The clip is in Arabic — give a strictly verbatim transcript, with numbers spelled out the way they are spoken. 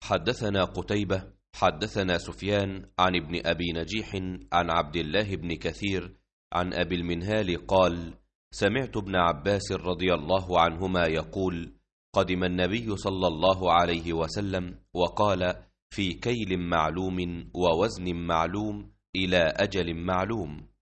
حدثنا قتيبة حدثنا سفيان عن ابن أبي نجيح عن عبد الله بن كثير عن أبي المنهال قال: سمعت ابن عباس رضي الله عنهما يقول: قدم النبي صلى الله عليه وسلم وقال: في كيل معلوم ووزن معلوم إلى أجل معلوم.